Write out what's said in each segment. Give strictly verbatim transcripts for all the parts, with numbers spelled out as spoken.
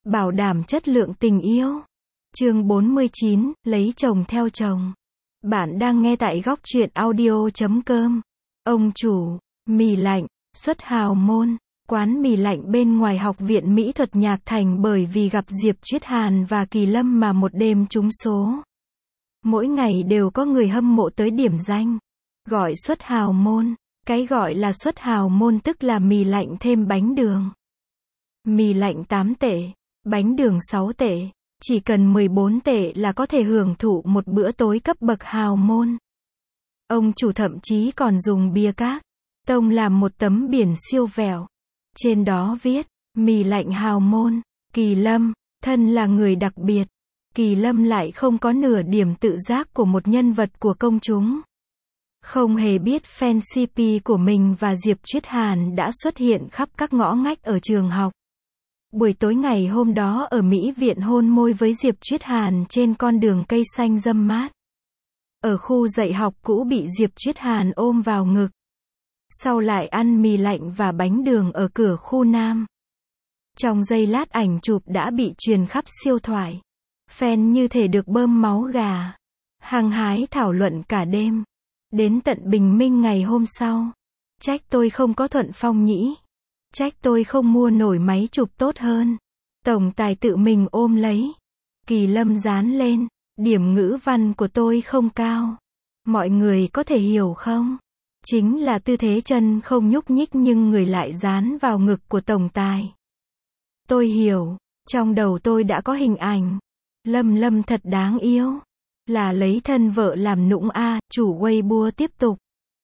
bảo đảm chất lượng tình yêu. Chương bốn mươi chín, lấy chồng theo chồng. Bạn đang nghe tại góc truyện audio chấm com. Ông chủ, mì lạnh, xuất hào môn, quán mì lạnh bên ngoài Học viện Mỹ thuật Nhạc Thành bởi vì gặp Diệp Triết Hàn và Kỳ Lâm mà một đêm trúng số. Mỗi ngày đều có người hâm mộ tới điểm danh. Gọi xuất hào môn. Cái gọi là xuất hào môn tức là mì lạnh thêm bánh đường. Mì lạnh tám tệ, bánh đường sáu tệ. Chỉ cần mười bốn tệ là có thể hưởng thụ một bữa tối cấp bậc hào môn. Ông chủ thậm chí còn dùng bia cát tông làm một tấm biển siêu vẹo. Trên đó viết, mì lạnh hào môn, Kỳ Lâm, thân là người đặc biệt. Kỳ Lâm lại không có nửa điểm tự giác của một nhân vật của công chúng. Không hề biết fan xê pê của mình và Diệp Triết Hàn đã xuất hiện khắp các ngõ ngách ở trường học. Buổi tối ngày hôm đó ở Mỹ Viện hôn môi với Diệp Triết Hàn trên con đường cây xanh râm mát. Ở khu dạy học cũ bị Diệp Triết Hàn ôm vào ngực. Sau lại ăn mì lạnh và bánh đường ở cửa khu Nam. Trong giây lát ảnh chụp đã bị truyền khắp siêu thoại. Fan như thể được bơm máu gà. Hăng hái thảo luận cả đêm. Đến tận bình minh ngày hôm sau. Trách tôi không có thuận phong nhĩ. Trách tôi không mua nổi máy chụp tốt hơn. Tổng tài tự mình ôm lấy. Kỳ Lâm dán lên. Điểm ngữ văn của tôi không cao. Mọi người có thể hiểu không? Chính là tư thế chân không nhúc nhích nhưng người lại dán vào ngực của tổng tài. Tôi hiểu. Trong đầu tôi đã có hình ảnh. Lâm Lâm thật đáng yêu. Là lấy thân vợ làm nũng a, à, chủ Weibo tiếp tục.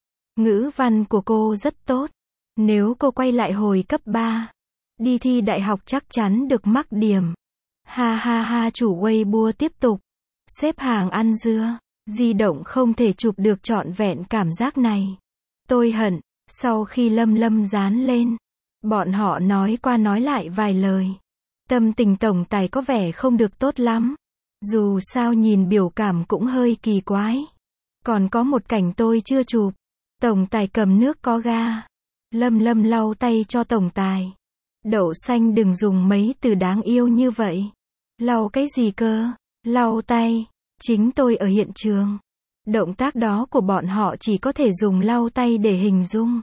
Ngữ văn của cô rất tốt. Nếu cô quay lại hồi cấp ba, đi thi đại học chắc chắn được mắc điểm. Ha ha ha, chủ Weibo tiếp tục. Xếp hàng ăn dưa, di động không thể chụp được trọn vẹn cảm giác này. Tôi hận, sau khi Lâm Lâm dán lên, bọn họ nói qua nói lại vài lời. Tâm tình tổng tài có vẻ không được tốt lắm. Dù sao nhìn biểu cảm cũng hơi kỳ quái. Còn có một cảnh tôi chưa chụp. Tổng tài cầm nước có ga. Lâm Lâm lau tay cho tổng tài. Đậu xanh đừng dùng mấy từ đáng yêu như vậy. Lau cái gì cơ? Lau tay. Chính tôi ở hiện trường. Động tác đó của bọn họ chỉ có thể dùng lau tay để hình dung.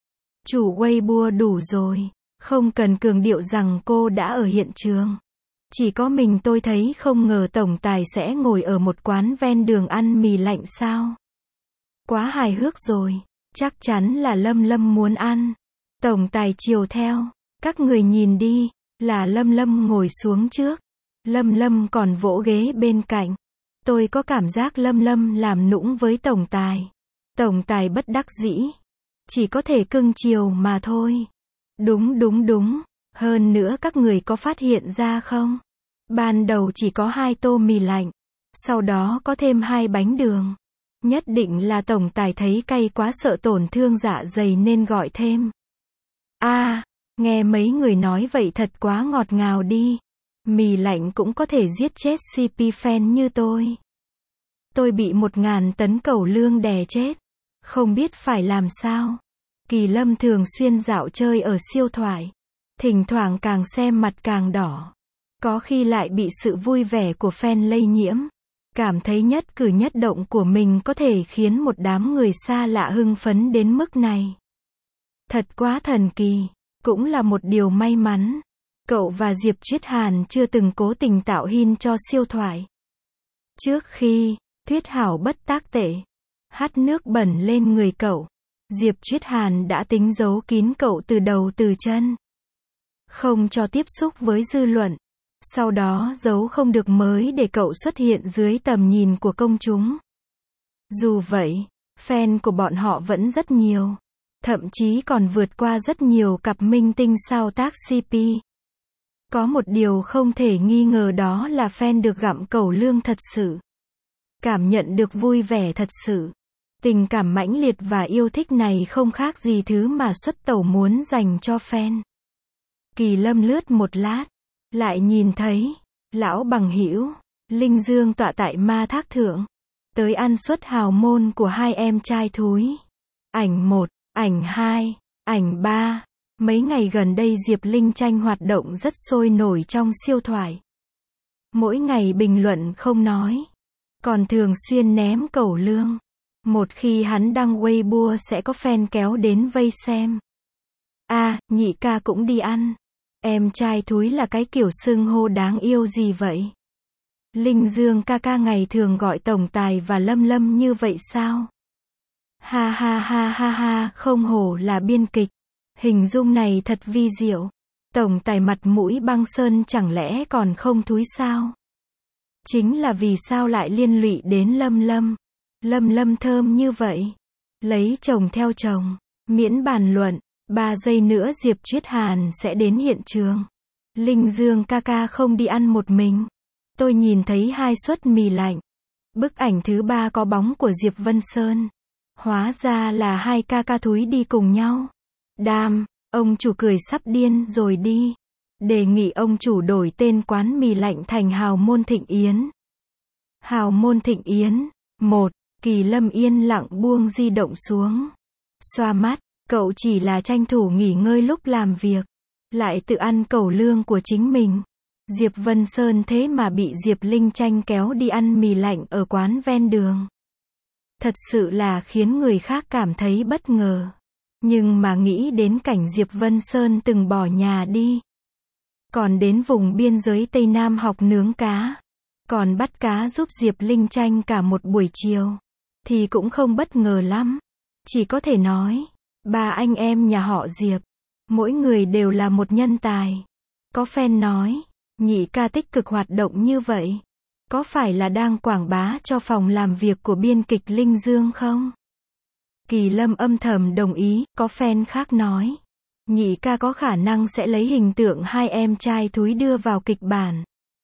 Chủ Weibo đủ rồi. Không cần cường điệu rằng cô đã ở hiện trường. Chỉ có mình tôi thấy không ngờ tổng tài sẽ ngồi ở một quán ven đường ăn mì lạnh sao. Quá hài hước rồi. Chắc chắn là Lâm Lâm muốn ăn. Tổng tài chiều theo. Các người nhìn đi. Là Lâm Lâm ngồi xuống trước. Lâm Lâm còn vỗ ghế bên cạnh. Tôi có cảm giác Lâm Lâm làm nũng với tổng tài. Tổng tài bất đắc dĩ. Chỉ có thể cưng chiều mà thôi. Đúng đúng đúng. Hơn nữa các người có phát hiện ra không? Ban đầu chỉ có hai tô mì lạnh. Sau đó có thêm hai bánh đường. Nhất định là tổng tài thấy cay quá sợ tổn thương dạ dày nên gọi thêm. A, à, nghe mấy người nói vậy thật quá ngọt ngào đi. Mì lạnh cũng có thể giết chết xê pê fan như tôi. Tôi bị một ngàn tấn cẩu lương đè chết. Không biết phải làm sao. Kỳ Lâm thường xuyên dạo chơi ở siêu thoại. Thỉnh thoảng càng xem mặt càng đỏ. Có khi lại bị sự vui vẻ của fan lây nhiễm. Cảm thấy nhất cử nhất động của mình có thể khiến một đám người xa lạ hưng phấn đến mức này. Thật quá thần kỳ. Cũng là một điều may mắn. Cậu và Diệp Triết Hàn chưa từng cố tình tạo hin cho siêu thoại. Trước khi, Thuyết Hảo bất tác tệ, hắt nước bẩn lên người cậu, Diệp Triết Hàn đã tính giấu kín cậu từ đầu từ chân. Không cho tiếp xúc với dư luận. Sau đó giấu không được mới để cậu xuất hiện dưới tầm nhìn của công chúng. Dù vậy, fan của bọn họ vẫn rất nhiều. Thậm chí còn vượt qua rất nhiều cặp minh tinh sao tác xê pê. Có một điều không thể nghi ngờ đó là fan được gặm cẩu lương thật sự. Cảm nhận được vui vẻ thật sự. Tình cảm mãnh liệt và yêu thích này không khác gì thứ mà xuất tẩu muốn dành cho fan. Kỳ Lâm lướt một lát. Lại nhìn thấy. Lão bằng hữu Linh Dương tọa tại ma thác thượng. Tới ăn suất hào môn của hai em trai thúi. Ảnh một, ảnh hai, ảnh ba. Mấy ngày gần đây Diệp Linh Tranh hoạt động rất sôi nổi trong siêu thoại. Mỗi ngày bình luận không nói, còn thường xuyên ném cẩu lương. Một khi hắn đăng Weibo sẽ có fan kéo đến vây xem. A, à, nhị ca cũng đi ăn. Em trai thúi là cái kiểu xưng hô đáng yêu gì vậy? Linh Dương ca ca ngày thường gọi tổng tài và Lâm Lâm như vậy sao? Ha ha ha ha ha, không hổ là biên kịch. Hình dung này thật vi diệu. Tổng tài mặt mũi băng sơn chẳng lẽ còn không thúi sao? Chính là vì sao lại liên lụy đến Lâm Lâm. Lâm Lâm thơm như vậy. Lấy chồng theo chồng. Miễn bàn luận. Ba giây nữa Diệp Triết Hàn sẽ đến hiện trường. Linh Dương ca ca không đi ăn một mình. Tôi nhìn thấy hai suất mì lạnh. Bức ảnh thứ ba có bóng của Diệp Vân Sơn. Hóa ra là hai ca ca thúi đi cùng nhau. Đam, ông chủ cười sắp điên rồi đi. Đề nghị ông chủ đổi tên quán mì lạnh thành Hào Môn Thịnh Yến. Hào Môn Thịnh Yến. Một. Kỳ Lâm yên lặng buông di động xuống. Xoa mắt, cậu chỉ là tranh thủ nghỉ ngơi lúc làm việc. Lại tự ăn cẩu lương của chính mình. Diệp Vân Sơn thế mà bị Diệp Linh Tranh kéo đi ăn mì lạnh ở quán ven đường. Thật sự là khiến người khác cảm thấy bất ngờ. Nhưng mà nghĩ đến cảnh Diệp Vân Sơn từng bỏ nhà đi. Còn đến vùng biên giới Tây Nam học nướng cá. Còn bắt cá giúp Diệp Linh Tranh cả một buổi chiều. Thì cũng không bất ngờ lắm. Chỉ có thể nói, ba anh em nhà họ Diệp. Mỗi người đều là một nhân tài. Có fan nói, nhị ca tích cực hoạt động như vậy. Có phải là đang quảng bá cho phòng làm việc của biên kịch Linh Dương không? Kỳ Lâm âm thầm đồng ý, có fan khác nói. Nhị ca có khả năng sẽ lấy hình tượng hai em trai thúi đưa vào kịch bản.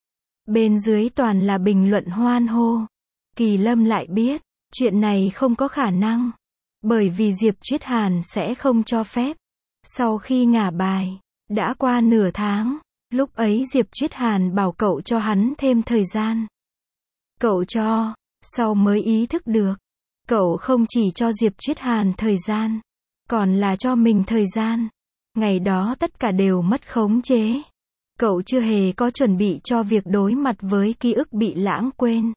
Bên dưới toàn là bình luận hoan hô. Kỳ Lâm lại biết, chuyện này không có khả năng. Bởi vì Diệp Triết Hàn sẽ không cho phép. Sau khi ngả bài, đã qua nửa tháng, lúc ấy Diệp Triết Hàn bảo cậu cho hắn thêm thời gian. Cậu cho, sau mới ý thức được. Cậu không chỉ cho Diệp Triết Hàn thời gian, còn là cho mình thời gian. Ngày đó tất cả đều mất khống chế. Cậu chưa hề có chuẩn bị cho việc đối mặt với ký ức bị lãng quên.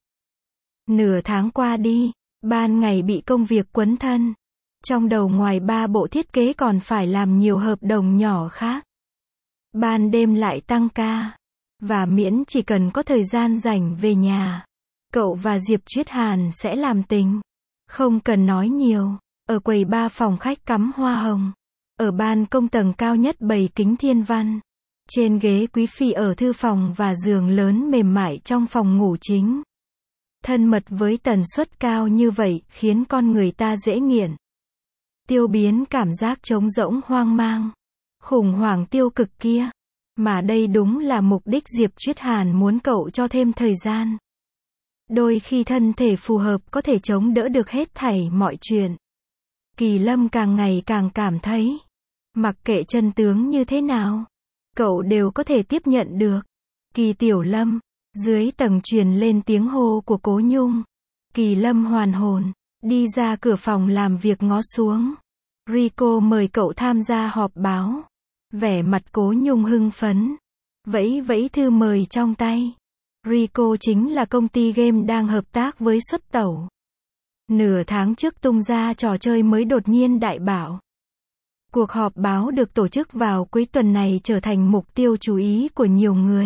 Nửa tháng qua đi, ban ngày bị công việc quấn thân. Trong đầu ngoài ba bộ thiết kế còn phải làm nhiều hợp đồng nhỏ khác. Ban đêm lại tăng ca. Và miễn chỉ cần có thời gian rảnh về nhà, cậu và Diệp Triết Hàn sẽ làm tình. Không cần nói nhiều. Ở quầy ba phòng khách cắm hoa hồng. Ở ban công tầng cao nhất bày kính thiên văn. Trên ghế quý phi ở thư phòng và giường lớn mềm mại trong phòng ngủ chính. Thân mật với tần suất cao như vậy khiến con người ta dễ nghiện. Tiêu biến cảm giác trống rỗng hoang mang. Khủng hoảng tiêu cực kia. Mà đây đúng là mục đích Diệp Triết Hàn muốn cậu cho thêm thời gian. Đôi khi thân thể phù hợp có thể chống đỡ được hết thảy mọi chuyện. Kỳ Lâm càng ngày càng cảm thấy, mặc kệ chân tướng như thế nào, cậu đều có thể tiếp nhận được. Kỳ Tiểu Lâm, dưới tầng truyền lên tiếng hô của Cố Nhung. Kỳ Lâm hoàn hồn, đi ra cửa phòng làm việc ngó xuống. Rico mời cậu tham gia họp báo. Vẻ mặt Cố Nhung hưng phấn, vẫy vẫy thư mời trong tay. Rico chính là công ty game đang hợp tác với Xuất Tẩu. Nửa tháng trước tung ra trò chơi mới đột nhiên đại bảo. Cuộc họp báo được tổ chức vào cuối tuần này trở thành mục tiêu chú ý của nhiều người.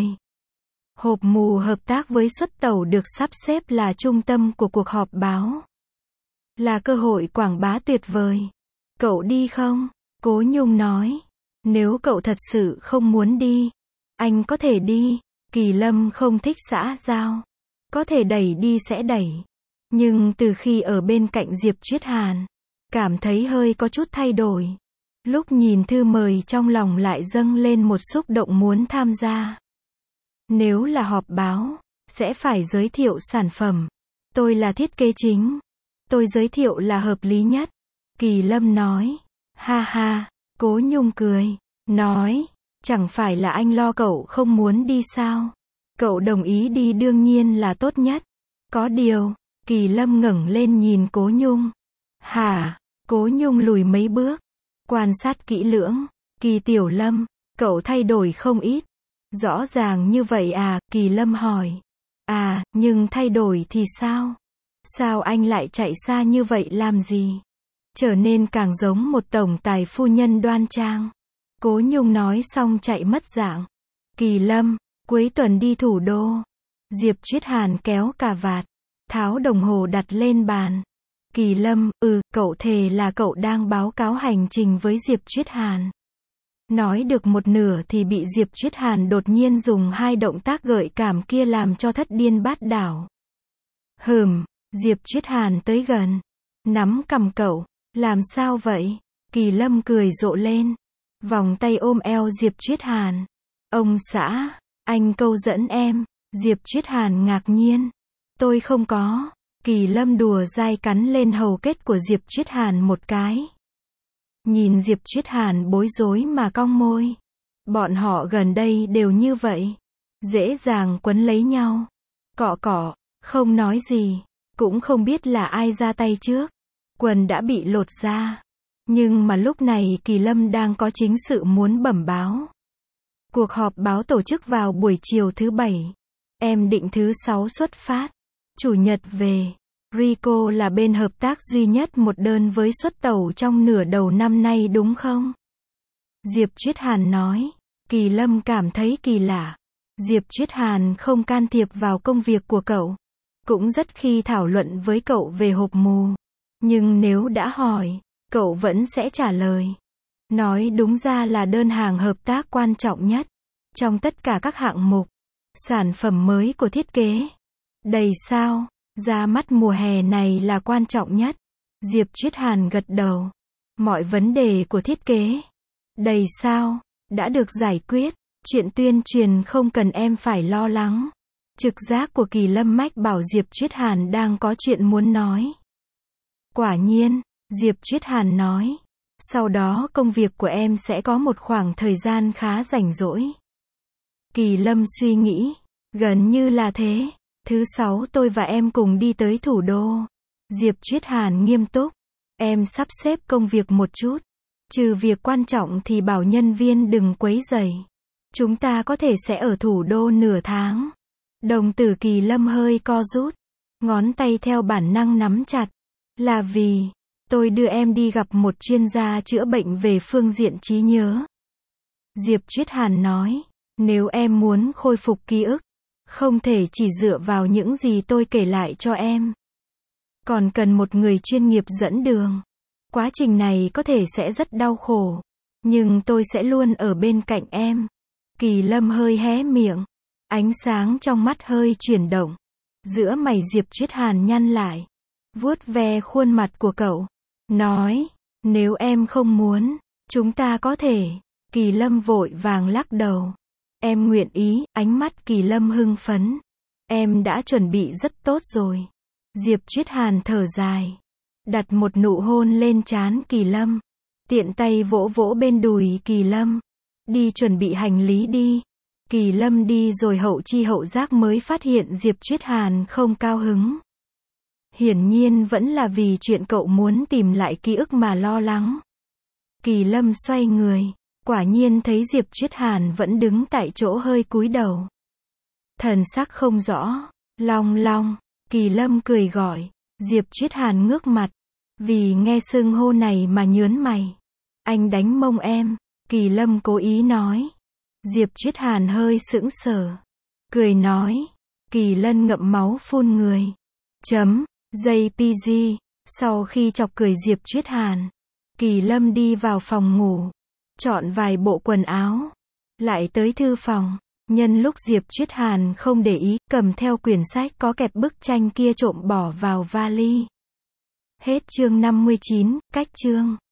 Hộp mù hợp tác với Xuất Tẩu được sắp xếp là trung tâm của cuộc họp báo. Là cơ hội quảng bá tuyệt vời. Cậu đi không? Cố Nhung nói. Nếu cậu thật sự không muốn đi, anh có thể đi. Kỳ Lâm không thích xã giao. Có thể đẩy đi sẽ đẩy. Nhưng từ khi ở bên cạnh Diệp Triết Hàn, cảm thấy hơi có chút thay đổi. Lúc nhìn thư mời trong lòng lại dâng lên một xúc động muốn tham gia. Nếu là họp báo, sẽ phải giới thiệu sản phẩm. Tôi là thiết kế chính. Tôi giới thiệu là hợp lý nhất. Kỳ Lâm nói. Ha ha. Cố Nhung cười. Nói. Chẳng phải là anh lo cậu không muốn đi sao? Cậu đồng ý đi đương nhiên là tốt nhất. Có điều. Kỳ Lâm ngẩng lên nhìn Cố Nhung. Hả? Cố Nhung lùi mấy bước. Quan sát kỹ lưỡng. Kỳ Tiểu Lâm, cậu thay đổi không ít. Rõ ràng như vậy à, Kỳ Lâm hỏi. À, nhưng thay đổi thì sao? Sao anh lại chạy xa như vậy làm gì? Trở nên càng giống một tổng tài phu nhân đoan trang. Cố Nhung nói xong chạy mất dạng. Kỳ Lâm, cuối tuần đi thủ đô. Diệp Triết Hàn kéo cà vạt, tháo đồng hồ đặt lên bàn. Kỳ Lâm, ừ, cậu thề là cậu đang báo cáo hành trình với Diệp Triết Hàn. Nói được một nửa thì bị Diệp Triết Hàn đột nhiên dùng hai động tác gợi cảm kia làm cho thất điên bát đảo. Hừm, Diệp Triết Hàn tới gần, nắm cằm cậu, làm sao vậy? Kỳ Lâm cười rộ lên, vòng tay ôm eo Diệp Triết Hàn. Ông xã, anh câu dẫn em. Diệp Triết Hàn ngạc nhiên. Tôi không có. Kỳ Lâm đùa dai cắn lên hầu kết của Diệp Triết Hàn một cái. Nhìn Diệp Triết Hàn bối rối mà cong môi. Bọn họ gần đây đều như vậy. Dễ dàng quấn lấy nhau. Cọ cọ, không nói gì. Cũng không biết là ai ra tay trước. Quần đã bị lột ra. Nhưng mà lúc này Kỳ Lâm đang có chính sự muốn bẩm báo. Cuộc họp báo tổ chức vào buổi chiều thứ bảy. Em định thứ sáu xuất phát. Chủ nhật về. Rico là bên hợp tác duy nhất một đơn với xuất tàu trong nửa đầu năm nay đúng không? Diệp Triết Hàn nói. Kỳ Lâm cảm thấy kỳ lạ. Diệp Triết Hàn không can thiệp vào công việc của cậu. Cũng rất khi thảo luận với cậu về hộp mù. Nhưng nếu đã hỏi, cậu vẫn sẽ trả lời. Nói đúng ra là đơn hàng hợp tác quan trọng nhất. Trong tất cả các hạng mục. Sản phẩm mới của thiết kế. Đầy sao, ra mắt mùa hè này là quan trọng nhất. Diệp Triết Hàn gật đầu. Mọi vấn đề của thiết kế. Đầy sao, đã được giải quyết. Chuyện tuyên truyền không cần em phải lo lắng. Trực giác của Kỳ Lâm mách bảo Diệp Triết Hàn đang có chuyện muốn nói. Quả nhiên, Diệp Triết Hàn nói. Sau đó công việc của em sẽ có một khoảng thời gian khá rảnh rỗi. Kỳ Lâm suy nghĩ. Gần như là thế. Thứ sáu tôi và em cùng đi tới thủ đô. Diệp Triết Hàn nghiêm túc. Em sắp xếp công việc một chút. Trừ việc quan trọng thì bảo nhân viên đừng quấy rầy. Chúng ta có thể sẽ ở thủ đô nửa tháng. Đồng tử Kỳ Lâm hơi co rút. Ngón tay theo bản năng nắm chặt. Là vì, tôi đưa em đi gặp một chuyên gia chữa bệnh về phương diện trí nhớ. Diệp Triết Hàn nói. Nếu em muốn khôi phục ký ức, không thể chỉ dựa vào những gì tôi kể lại cho em. Còn cần một người chuyên nghiệp dẫn đường. Quá trình này có thể sẽ rất đau khổ. Nhưng tôi sẽ luôn ở bên cạnh em. Kỳ Lâm hơi hé miệng. Ánh sáng trong mắt hơi chuyển động. Giữa mày Diệp Triết Hàn nhăn lại. Vuốt ve khuôn mặt của cậu. Nói, nếu em không muốn, chúng ta có thể. Kỳ Lâm vội vàng lắc đầu. Em nguyện ý, ánh mắt Kỳ Lâm hưng phấn. Em đã chuẩn bị rất tốt rồi. Diệp Triết Hàn thở dài. Đặt một nụ hôn lên trán Kỳ Lâm. Tiện tay vỗ vỗ bên đùi Kỳ Lâm. Đi chuẩn bị hành lý đi. Kỳ Lâm đi rồi hậu chi hậu giác mới phát hiện Diệp Triết Hàn không cao hứng. Hiển nhiên vẫn là vì chuyện cậu muốn tìm lại ký ức mà lo lắng. Kỳ Lâm xoay người. Quả nhiên thấy Diệp Triết Hàn vẫn đứng tại chỗ hơi cúi đầu. Thần sắc không rõ. Long Long. Kỳ Lâm cười gọi. Diệp Triết Hàn ngước mặt. Vì nghe xưng hô này mà nhớn mày. Anh đánh mông em. Kỳ Lâm cố ý nói. Diệp Triết Hàn hơi sững sờ. Cười nói. Kỳ Lân ngậm máu phun người. Chấm. jê pê giê. Sau khi chọc cười Diệp Triết Hàn, Kỳ Lâm đi vào phòng ngủ. Chọn vài bộ quần áo. Lại tới thư phòng. Nhân lúc Diệp Triết Hàn không để ý, cầm theo quyển sách có kẹp bức tranh kia trộm bỏ vào vali. Hết chương năm mươi chín, cách chương.